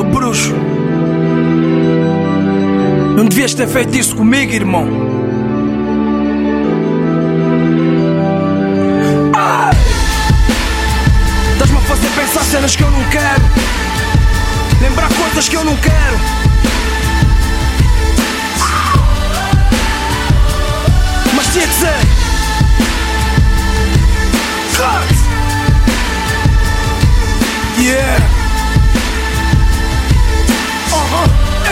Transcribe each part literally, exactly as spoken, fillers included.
Oh bruxo, não devias ter feito isso comigo, irmão. Ah! Estás-me a fazer pensar cenas que eu não quero, lembrar coisas que eu não quero. Mas tinha que ser. Yeah. Uh-huh.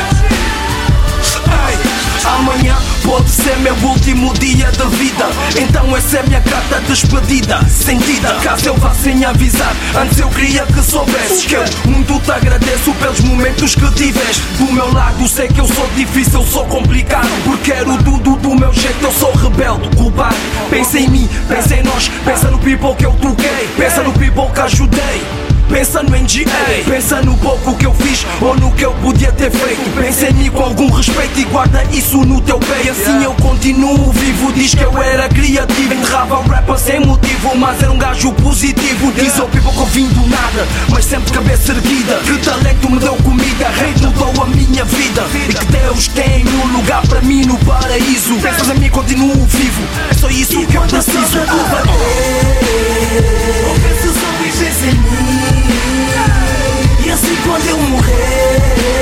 Hey. Amanhã pode ser meu último dia de vida, então essa é a minha carta de despedida. Sentida, caso eu vá sem avisar, antes eu queria que soubesses que eu muito te agradeço pelos momentos que tiveste do meu lado. Sei que eu sou difícil, eu sou complicado, porque quero tudo do meu jeito. Eu sou rebelde, culpado. Pensa em mim, pensa em nós, pensa no people que eu toquei, pensa no people que ajudei. Pensa no N G A, pensa no pouco que eu fiz ou no que eu podia ter feito. Pensa em mim com algum respeito e guarda isso no teu peito. Assim eu continuo vivo, diz que eu era criativo. Enterrava o rapper sem motivo, mas era um gajo positivo. Diz ao people que eu vim do nada, mas sempre cabeça erguida. Que talento me deu comida, rei mudou a minha vida. E que Deus tem um lugar para mim no paraíso. Pensas em mim, continuo vivo, é só isso que eu preciso. Ou pensa só e pensa em mim, e assim quando eu morrer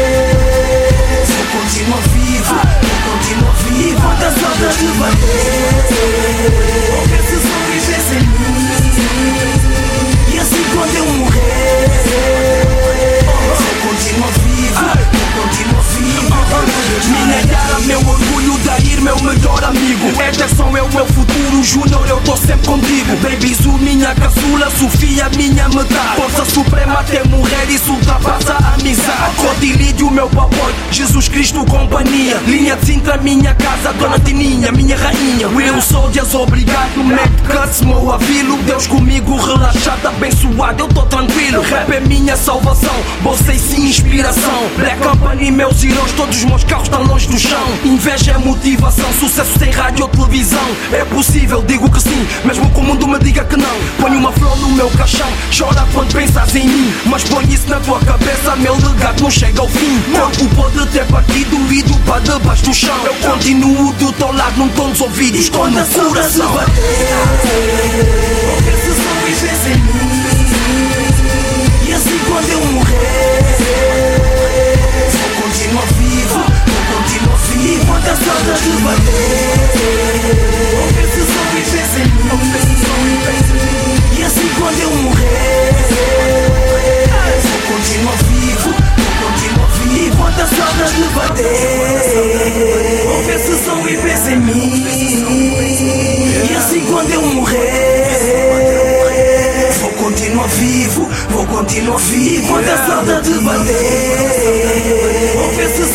vou continuar vivo, vou continuar vivo. Quanta saudade bater. Ou pensa só e pensa em mim, e assim quando eu morrer vou continuar vivo, vou continuar vivo. Minha cara, meu orgulho, Dair, meu melhor amigo. Ederson é o meu futuro, Júnior, eu tô sempre contigo. Baby Zu, minha caçula, Sofia, minha metade. Força suprema até morrer, isso ultrapassa a amizade. Codilídio, meu papai, Jesus Cristo, companhia. Linha de Sintra, minha casa, Dona Tininha, minha rainha. Will Soldiers, obrigado, Mac Cuts, meu avilo. Deus comigo, relaxado, abençoado, eu tô tranquilo. Rap é minha salvação, bolsa e sim inspiração. Black Company, meus heróis, todos os meus carros estão longe do chão. Inveja é motivação, sucesso sem rádio ou televisão. É possível, digo que sim, mesmo que o mundo me diga que não. Ponho uma flor no meu caixão, chora quando pensas em mim, mas põe isso na tua cabeça, meu legado não chega ao fim. Corpo pode ter partido, ido para debaixo do chão. Eu continuo do teu lado, não estou nos ouvidos, estou no coração. Ou pensa só e pensa em mim, e assim quando eu morrer vou continuar vivo, vou continuar vivo. Quanta saudade bater. Ou pensa só e pensa em mim, e assim quando eu morrer vou continuar vivo, vou continuar vivo. Quanta saudade bater. Ou pensa só e pensa em mim, e assim quando eu morrer vou continuar vivo, vou continuar vivo. Quanta saudade bater. Ou pensa